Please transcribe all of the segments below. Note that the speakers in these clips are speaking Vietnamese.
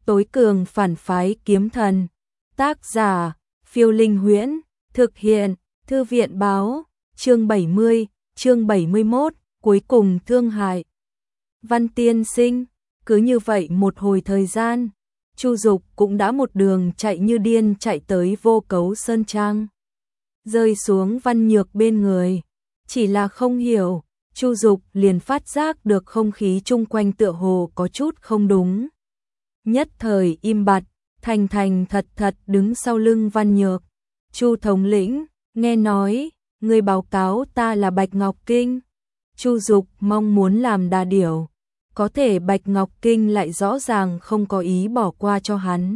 Tối cường phản phái kiếm thần. Tác giả, Phiêu Linh Huyễn. Thực hiện, Thư viện báo. Chương 70, chương 71, cuối cùng thương hại. Văn tiên sinh, cứ như vậy một hồi thời gian, Chu Dục cũng đã một đường chạy như điên chạy tới Vô Cấu Sơn Trang. Rơi xuống Văn Nhược bên người, chỉ là không hiểu, Chu Dục liền phát giác được không khí chung quanh tựa hồ có chút không đúng. Nhất thời im bặt, thành thành thật thật đứng sau lưng Văn Nhược. Chu thống lĩnh, nghe nói, người báo cáo ta là Bạch Ngọc Kinh. Chu Dục mong muốn làm đà điểu, có thể Bạch Ngọc Kinh lại rõ ràng không có ý bỏ qua cho hắn.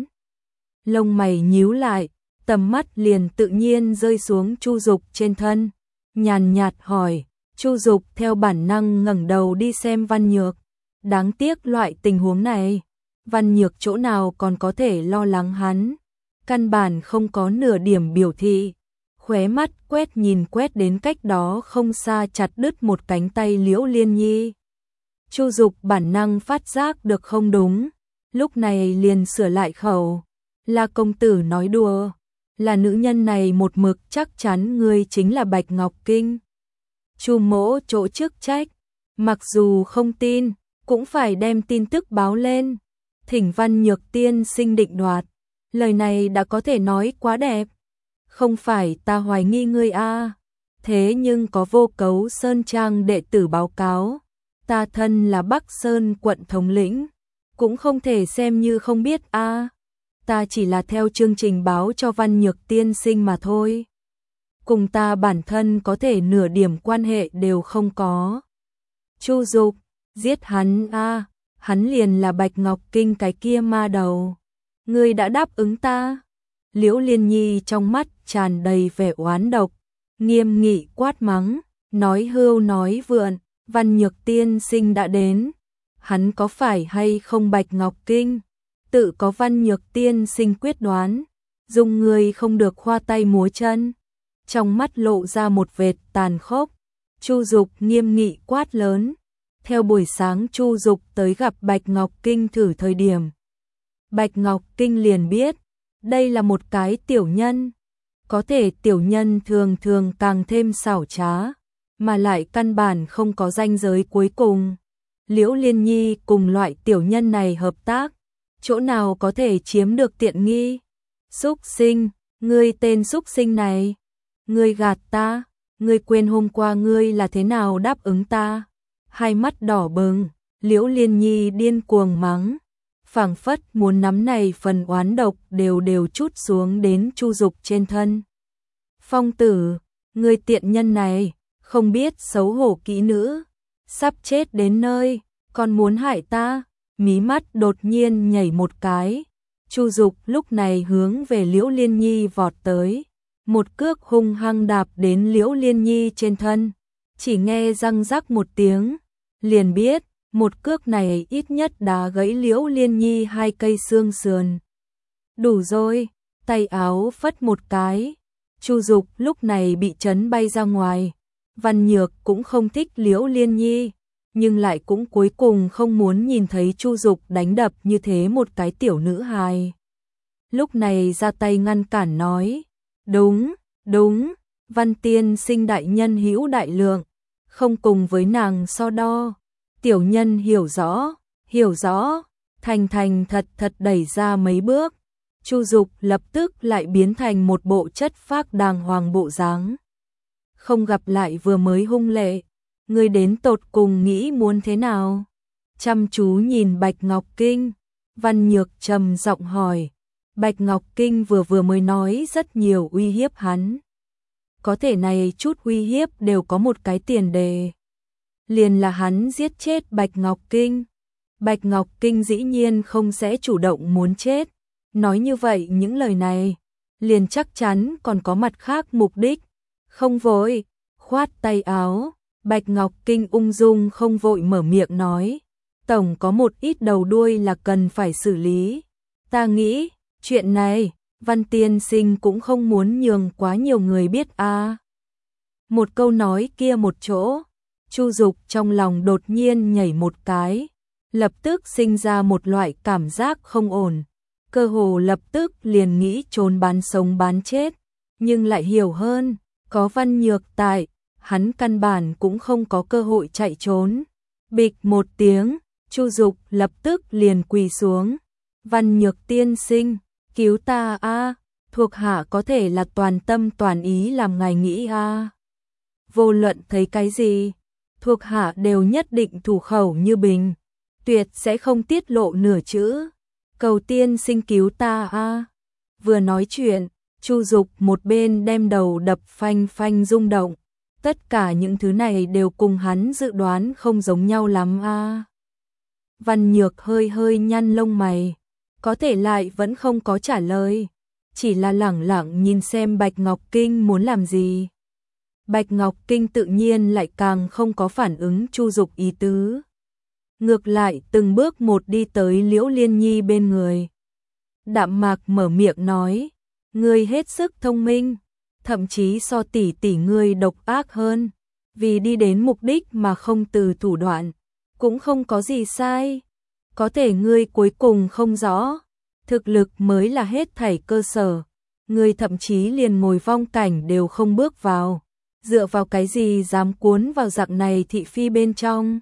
Lông mày nhíu lại, tầm mắt liền tự nhiên rơi xuống Chu Dục trên thân, nhàn nhạt hỏi. Chu Dục theo bản năng ngẩng đầu đi xem Văn Nhược. Đáng tiếc loại tình huống này, Văn Nhược chỗ nào còn có thể lo lắng hắn, căn bản không có nửa điểm biểu thị. Khóe mắt quét đến cách đó không xa chặt đứt một cánh tay Liễu Liên Nhi. Chu Dục bản năng phát giác được không đúng, lúc này liền sửa lại khẩu. Là công tử nói đùa, là nữ nhân này một mực chắc chắn ngươi chính là Bạch Ngọc Kinh. Chu mỗ chỗ chức trách, mặc dù không tin, cũng phải đem tin tức báo lên. Thỉnh Văn Nhược tiên sinh định đoạt, lời này đã có thể nói quá đẹp. Không phải ta hoài nghi ngươi a, thế nhưng có Vô Cấu Sơn Trang đệ tử báo cáo, ta thân là Bắc Sơn quận thống lĩnh, cũng không thể xem như không biết a. Ta chỉ là theo chương trình báo cho Văn Nhược tiên sinh mà thôi. Cùng ta bản thân có thể nửa điểm quan hệ đều không có. Chu Dục, giết hắn a, hắn liền là Bạch Ngọc Kinh cái kia ma đầu. Ngươi đã đáp ứng ta. Liễu Liên Nhi trong mắt tràn đầy vẻ oán độc, nghiêm nghị quát mắng, nói hưu nói vượn, Văn Nhược tiên sinh đã đến, hắn có phải hay không Bạch Ngọc Kinh, tự có Văn Nhược tiên sinh quyết đoán, dùng người không được khoa tay múa chân. Trong mắt lộ ra một vệt tàn khốc, Chu Dục nghiêm nghị quát lớn. Theo buổi sáng Chu Dục tới gặp Bạch Ngọc Kinh thử thời điểm, Bạch Ngọc Kinh liền biết, đây là một cái tiểu nhân, có thể tiểu nhân thường thường càng thêm xảo trá, mà lại căn bản không có ranh giới cuối cùng. Liễu Liên Nhi cùng loại tiểu nhân này hợp tác, chỗ nào có thể chiếm được tiện nghi. Súc sinh, ngươi tên súc sinh này, ngươi gạt ta, ngươi quên hôm qua ngươi là thế nào đáp ứng ta. Hai mắt đỏ bừng, Liễu Liên Nhi điên cuồng mắng, phảng phất muốn nắm này phần oán độc đều trút xuống đến Chu Dục trên thân. Phong tử, ngươi tiện nhân này, không biết xấu hổ kỹ nữ, sắp chết đến nơi, còn muốn hại ta. Mí mắt đột nhiên nhảy một cái, Chu Dục lúc này hướng về Liễu Liên Nhi vọt tới, một cước hung hăng đạp đến Liễu Liên Nhi trên thân, chỉ nghe răng rắc một tiếng, liền biết, một cước này ít nhất đá gãy Liễu Liên Nhi 2 cây xương sườn. Đủ rồi, tay áo phất một cái, Chu Dục lúc này bị chấn bay ra ngoài. Văn Nhược cũng không thích Liễu Liên Nhi, nhưng lại cũng cuối cùng không muốn nhìn thấy Chu Dục đánh đập như thế một cái tiểu nữ hài. Lúc này ra tay ngăn cản nói, đúng, Văn tiên sinh đại nhân hữu đại lượng, không cùng với nàng so đo. Tiểu nhân hiểu rõ, thành thật đẩy ra mấy bước. Chu Dục lập tức lại biến thành một bộ chất phác đàng hoàng bộ dáng. Không gặp lại vừa mới hung lệ, ngươi đến tột cùng nghĩ muốn thế nào? Chăm chú nhìn Bạch Ngọc Kinh, Văn Nhược trầm giọng hỏi. Bạch Ngọc Kinh vừa mới nói rất nhiều uy hiếp hắn. Có thể này chút uy hiếp đều có một cái tiền đề, liền là hắn giết chết Bạch Ngọc Kinh. Bạch Ngọc Kinh dĩ nhiên không sẽ chủ động muốn chết, nói như vậy những lời này, liền chắc chắn còn có mặt khác mục đích. Không vội, khoát tay áo, Bạch Ngọc Kinh ung dung không vội mở miệng nói, tổng có một ít đầu đuôi là cần phải xử lý. Ta nghĩ, chuyện này, Văn tiên sinh cũng không muốn nhường quá nhiều người biết a. Một câu nói kia một chỗ, Chu Dục trong lòng đột nhiên nhảy một cái, lập tức sinh ra một loại cảm giác không ổn, cơ hồ lập tức liền nghĩ trốn bán sống bán chết, nhưng lại hiểu hơn, có Văn Nhược tại, hắn căn bản cũng không có cơ hội chạy trốn. Bịch một tiếng, Chu Dục lập tức liền quỳ xuống. Văn Nhược tiên sinh, cứu ta a, thuộc hạ có thể là toàn tâm toàn ý làm ngài nghĩ a. Vô luận thấy cái gì, thuộc hạ đều nhất định thủ khẩu như bình, tuyệt sẽ không tiết lộ nửa chữ. Cầu tiên sinh cứu ta a. Vừa nói chuyện, Chu Dục một bên đem đầu đập phanh phanh rung động. Tất cả những thứ này đều cùng hắn dự đoán không giống nhau lắm a. Văn Nhược hơi hơi nhăn lông mày, có thể lại vẫn không có trả lời, chỉ là lẳng lặng nhìn xem Bạch Ngọc Kinh muốn làm gì. Bạch Ngọc Kinh tự nhiên lại càng không có phản ứng Chu Dục ý tứ. Ngược lại từng bước một đi tới Liễu Liên Nhi bên người. Đạm mạc mở miệng nói, ngươi hết sức thông minh, thậm chí so tỷ tỷ ngươi độc ác hơn, vì đi đến mục đích mà không từ thủ đoạn, cũng không có gì sai. Có thể ngươi cuối cùng không rõ, thực lực mới là hết thảy cơ sở, ngươi thậm chí liền ngồi vong cảnh đều không bước vào, dựa vào cái gì dám cuốn vào dạng này thị phi bên trong.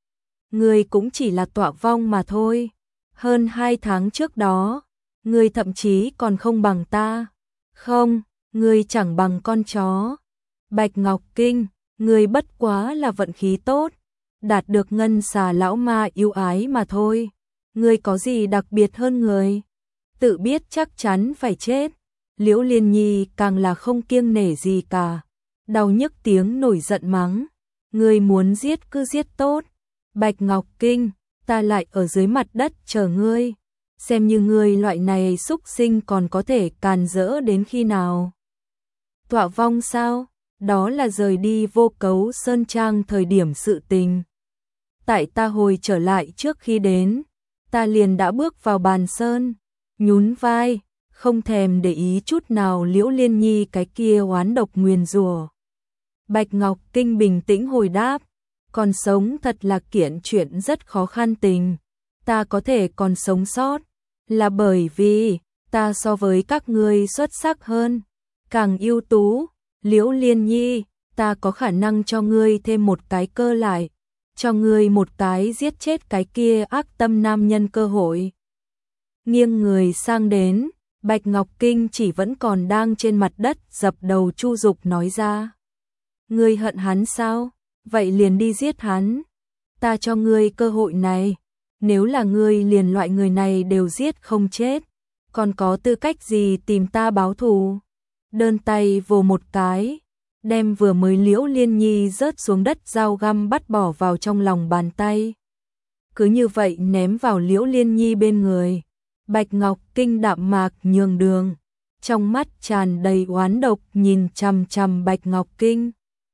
Ngươi cũng chỉ là tọa vong mà thôi, hơn 2 tháng trước đó, ngươi thậm chí còn không bằng ta, không, ngươi chẳng bằng con chó. Bạch Ngọc Kinh, ngươi bất quá là vận khí tốt, đạt được ngân xà lão ma yêu ái mà thôi, ngươi có gì đặc biệt hơn người, tự biết chắc chắn phải chết. Liễu Liên Nhi càng là không kiêng nể gì cả, đau nhức tiếng nổi giận mắng, ngươi muốn giết cứ giết tốt. Bạch Ngọc Kinh, ta lại ở dưới mặt đất chờ ngươi, xem như ngươi loại này xúc sinh còn có thể càn rỡ đến khi nào. Tọa vong sao? Đó là rời đi Vô Cấu Sơn Trang thời điểm sự tình. Tại ta hồi trở lại trước khi đến, ta liền đã bước vào bàn sơn, nhún vai, không thèm để ý chút nào Liễu Liên Nhi cái kia oán độc nguyền rủa. Bạch Ngọc Kinh bình tĩnh hồi đáp, còn sống thật là kiện chuyện rất khó khăn tình, ta có thể còn sống sót, là bởi vì ta so với các ngươi xuất sắc hơn, càng ưu tú. Liễu Liên Nhi, ta có khả năng cho ngươi thêm một cái cơ lại, cho ngươi một cái giết chết cái kia ác tâm nam nhân cơ hội. Nghiêng người sang đến, Bạch Ngọc Kinh chỉ vẫn còn đang trên mặt đất dập đầu Chu Dục nói ra. Ngươi hận hắn sao? Vậy liền đi giết hắn. Ta cho ngươi cơ hội này, nếu là ngươi liền loại người này đều giết không chết, còn có tư cách gì tìm ta báo thù? Đơn tay vồ một cái, đem vừa mới Liễu Liên Nhi rớt xuống đất dao găm bắt bỏ vào trong lòng bàn tay. Cứ như vậy ném vào Liễu Liên Nhi bên người. Bạch Ngọc Kinh đạm mạc nhường đường, trong mắt tràn đầy oán độc nhìn chằm chằm Bạch Ngọc Kinh.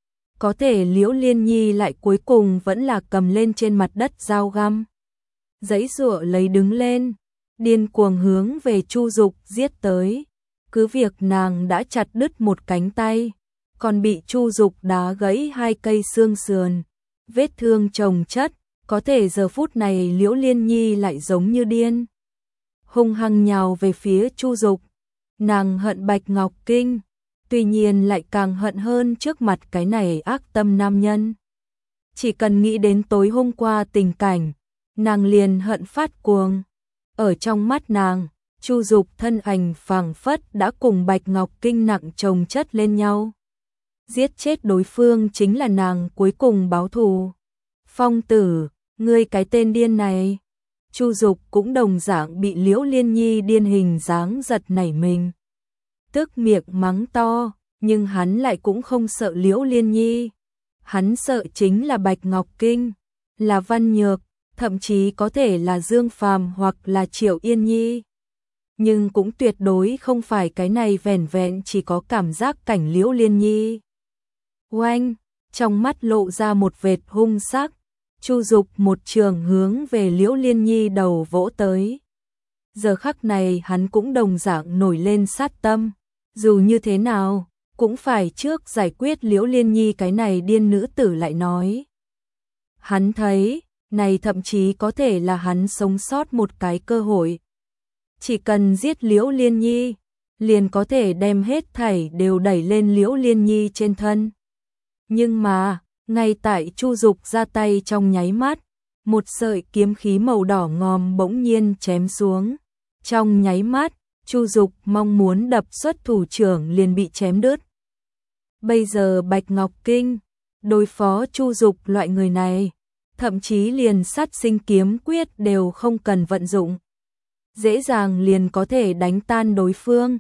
Có thể Liễu Liên Nhi lại cuối cùng vẫn là cầm lên trên mặt đất dao găm, giãy giụa lấy đứng lên, điên cuồng hướng về Chu Dục giết tới. Cứ việc nàng đã chặt đứt một cánh tay, còn bị Chu Dục đá gãy 2 cây xương sườn, vết thương chồng chất, có thể giờ phút này Liễu Liên Nhi lại giống như điên, hung hăng nhào về phía Chu Dục. Nàng hận Bạch Ngọc Kinh, tuy nhiên lại càng hận hơn trước mặt cái này ác tâm nam nhân. Chỉ cần nghĩ đến tối hôm qua tình cảnh, nàng liền hận phát cuồng. Ở trong mắt nàng, Chu Dục thân ảnh phảng phất đã cùng Bạch Ngọc Kinh nặng chồng chất lên nhau. Giết chết đối phương chính là nàng cuối cùng báo thù. Phong tử, ngươi cái tên điên này. Chu Dục cũng đồng dạng bị Liễu Liên Nhi điên hình dáng giật nảy mình. Tức miệng mắng to, nhưng hắn lại cũng không sợ Liễu Liên Nhi. Hắn sợ chính là Bạch Ngọc Kinh, là Văn Nhược, thậm chí có thể là Dương Phàm hoặc là Triệu Yên Nhi. Nhưng cũng tuyệt đối không phải cái này vẻn vẹn chỉ có cảm giác cảnh Liễu Liên Nhi. Oanh, trong mắt lộ ra một vệt hung sắc, Chu Dục một trường hướng về Liễu Liên Nhi đầu vỗ tới. Giờ khắc này hắn cũng đồng dạng nổi lên sát tâm, dù như thế nào, cũng phải trước giải quyết Liễu Liên Nhi cái này điên nữ tử lại nói. Hắn thấy, này thậm chí có thể là hắn sống sót một cái cơ hội. Chỉ cần giết Liễu Liên Nhi, liền có thể đem hết thảy đều đẩy lên Liễu Liên Nhi trên thân. Nhưng mà, ngay tại Chu Dục ra tay trong nháy mắt, một sợi kiếm khí màu đỏ ngòm bỗng nhiên chém xuống. Trong nháy mắt, Chu Dục mong muốn đập xuất thủ trưởng liền bị chém đứt. Bây giờ Bạch Ngọc Kinh đối phó Chu Dục loại người này, thậm chí liền sát sinh kiếm quyết đều không cần vận dụng, dễ dàng liền có thể đánh tan đối phương.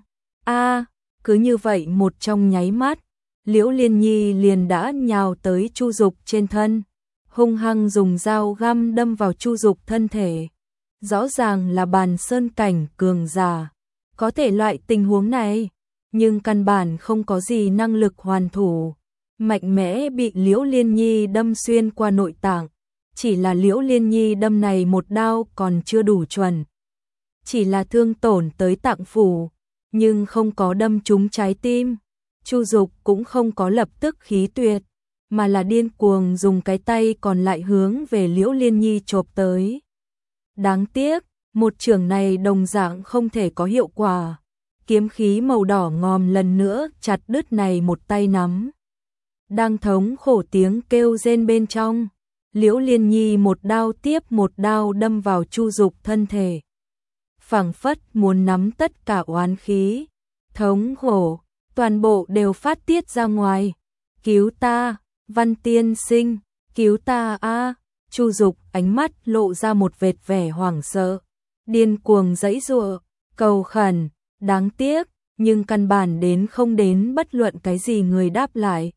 Cứ như vậy một trong nháy mắt, Liễu Liên Nhi liền đã nhào tới Chu Dục trên thân, hung hăng dùng dao găm đâm vào Chu Dục thân thể. Rõ ràng là bàn sơn cảnh cường giả, có thể loại tình huống này, nhưng căn bản không có gì năng lực hoàn thủ, mạnh mẽ bị Liễu Liên Nhi đâm xuyên qua nội tạng. Chỉ là Liễu Liên Nhi đâm này một đao còn chưa đủ chuẩn, chỉ là thương tổn tới tạng phủ, nhưng không có đâm trúng trái tim. Chu Dục cũng không có lập tức khí tuyệt, mà là điên cuồng dùng cái tay còn lại hướng về Liễu Liên Nhi chộp tới. Đáng tiếc, một chưởng này đồng dạng không thể có hiệu quả. Kiếm khí màu đỏ ngòm lần nữa chặt đứt này một tay nắm. Đang thống khổ tiếng kêu rên bên trong, Liễu Liên Nhi một đao tiếp một đao đâm vào Chu Dục thân thể. Phảng phất muốn nắm tất cả oán khí, thống khổ, toàn bộ đều phát tiết ra ngoài. Cứu ta, Văn tiên sinh, cứu ta a! Chu Dục ánh mắt lộ ra một vệt vẻ hoảng sợ, điên cuồng giãy giụa, cầu khẩn, đáng tiếc, nhưng căn bản không đến bất luận cái gì người đáp lại.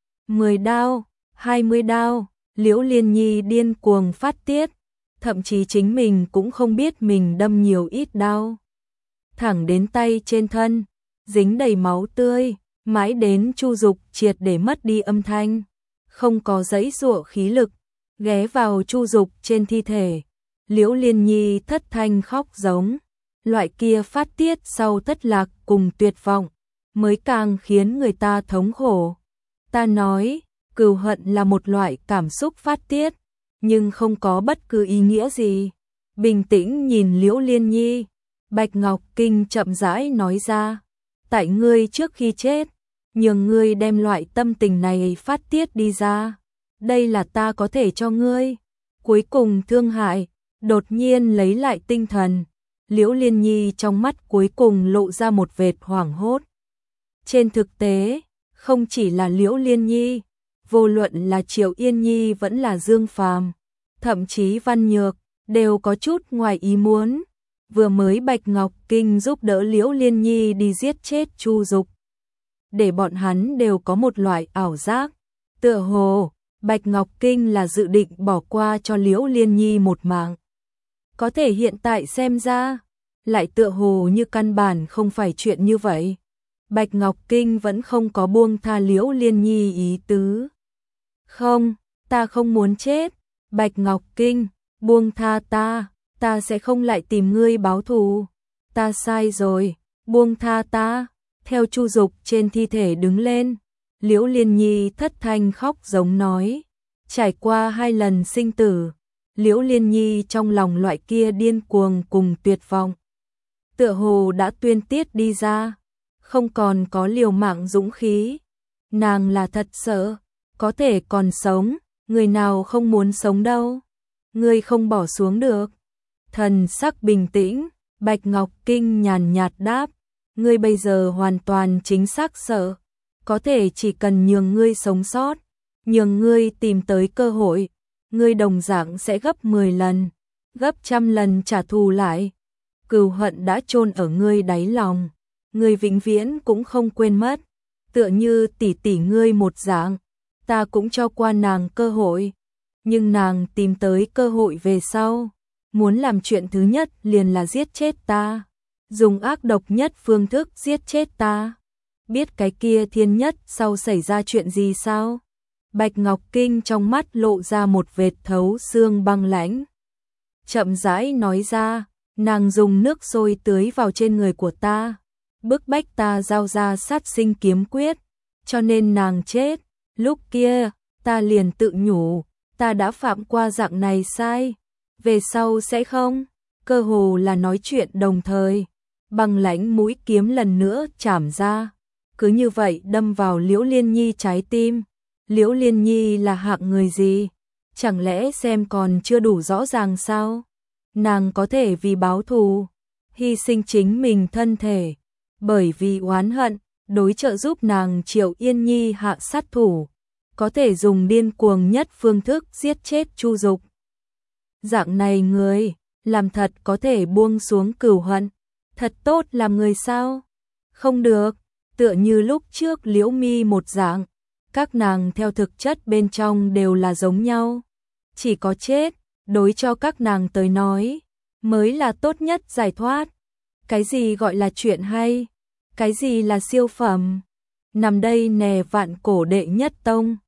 10 đao, 20 đao, Liễu Liên Nhi điên cuồng phát tiết, thậm chí chính mình cũng không biết mình đâm nhiều ít đao. Thẳng đến tay trên thân, dính đầy máu tươi, mãi đến Chu Dục triệt để mất đi âm thanh, không có giãy giụa khí lực, ghé vào Chu Dục trên thi thể. Liễu Liên Nhi thất thanh khóc giống, loại kia phát tiết sau thất lạc cùng tuyệt vọng, mới càng khiến người ta thống khổ. Ta nói, cừu hận là một loại cảm xúc phát tiết, nhưng không có bất cứ ý nghĩa gì. Bình tĩnh nhìn Liễu Liên Nhi, Bạch Ngọc Kinh chậm rãi nói ra, tại ngươi trước khi chết, nhường ngươi đem loại tâm tình này phát tiết đi ra. Đây là ta có thể cho ngươi. Cuối cùng Thương Hại đột nhiên lấy lại tinh thần, Liễu Liên Nhi trong mắt cuối cùng lộ ra một vệt hoảng hốt. Trên thực tế, không chỉ là Liễu Liên Nhi, vô luận là Triệu Yên Nhi vẫn là Dương Phàm, thậm chí Văn Nhược, đều có chút ngoài ý muốn. Vừa mới Bạch Ngọc Kinh giúp đỡ Liễu Liên Nhi đi giết chết Chu Dục, để bọn hắn đều có một loại ảo giác, tựa hồ Bạch Ngọc Kinh là dự định bỏ qua cho Liễu Liên Nhi một mạng. Có thể hiện tại xem ra, lại tựa hồ như căn bản không phải chuyện như vậy. Bạch Ngọc Kinh vẫn không có buông tha Liễu Liên Nhi ý tứ. Không, ta không muốn chết. Bạch Ngọc Kinh, buông tha ta sẽ không lại tìm ngươi báo thù. Ta sai rồi, buông tha ta. Theo Chu Dục trên thi thể đứng lên, Liễu Liên Nhi thất thanh khóc giống nói. Trải qua 2 lần sinh tử, Liễu Liên Nhi trong lòng loại kia điên cuồng cùng tuyệt vọng, tựa hồ đã tuyên tiết đi ra, không còn có liều mạng dũng khí. Nàng là thật sợ, có thể còn sống, người nào không muốn sống đâu. Ngươi không bỏ xuống được. Thần sắc bình tĩnh, Bạch Ngọc Kinh nhàn nhạt đáp, ngươi bây giờ hoàn toàn chính xác sợ, có thể chỉ cần nhường ngươi sống sót, nhường ngươi tìm tới cơ hội, ngươi đồng dạng sẽ gấp 10 lần, gấp 100 lần trả thù lại. Cừu hận đã chôn ở ngươi đáy lòng, ngươi vĩnh viễn cũng không quên mất, tựa như tỷ tỷ ngươi một dạng, ta cũng cho qua nàng cơ hội, nhưng nàng tìm tới cơ hội về sau, muốn làm chuyện thứ nhất liền là giết chết ta, dùng ác độc nhất phương thức giết chết ta. Biết cái kia thiên nhất sau xảy ra chuyện gì sao? Bạch Ngọc Kinh trong mắt lộ ra một vệt thấu xương băng lãnh. Chậm rãi nói ra, nàng dùng nước sôi tưới vào trên người của ta, bức bách ta giao ra sát sinh kiếm quyết, cho nên nàng chết. Lúc kia, ta liền tự nhủ, ta đã phạm qua dạng này sai, về sau sẽ không, cơ hồ là nói chuyện đồng thời, băng lãnh mũi kiếm lần nữa chảm ra, cứ như vậy đâm vào Liễu Liên Nhi trái tim. Liễu Liên Nhi là hạng người gì? Chẳng lẽ xem còn chưa đủ rõ ràng sao? Nàng có thể vì báo thù, hy sinh chính mình thân thể, bởi vì oán hận, đối trợ giúp nàng Triệu Yên Nhi hạ sát thủ, có thể dùng điên cuồng nhất phương thức giết chết Chu Dục. Dạng này người, làm thật có thể buông xuống cừu hận, thật tốt làm người sao? Không được, tựa như lúc trước Liễu Mi một dạng, các nàng theo thực chất bên trong đều là giống nhau, chỉ có chết, đối cho các nàng tới nói, mới là tốt nhất giải thoát. Cái gì gọi là chuyện hay? Cái gì là siêu phẩm? Nằm đây nè vạn cổ đệ nhất tông.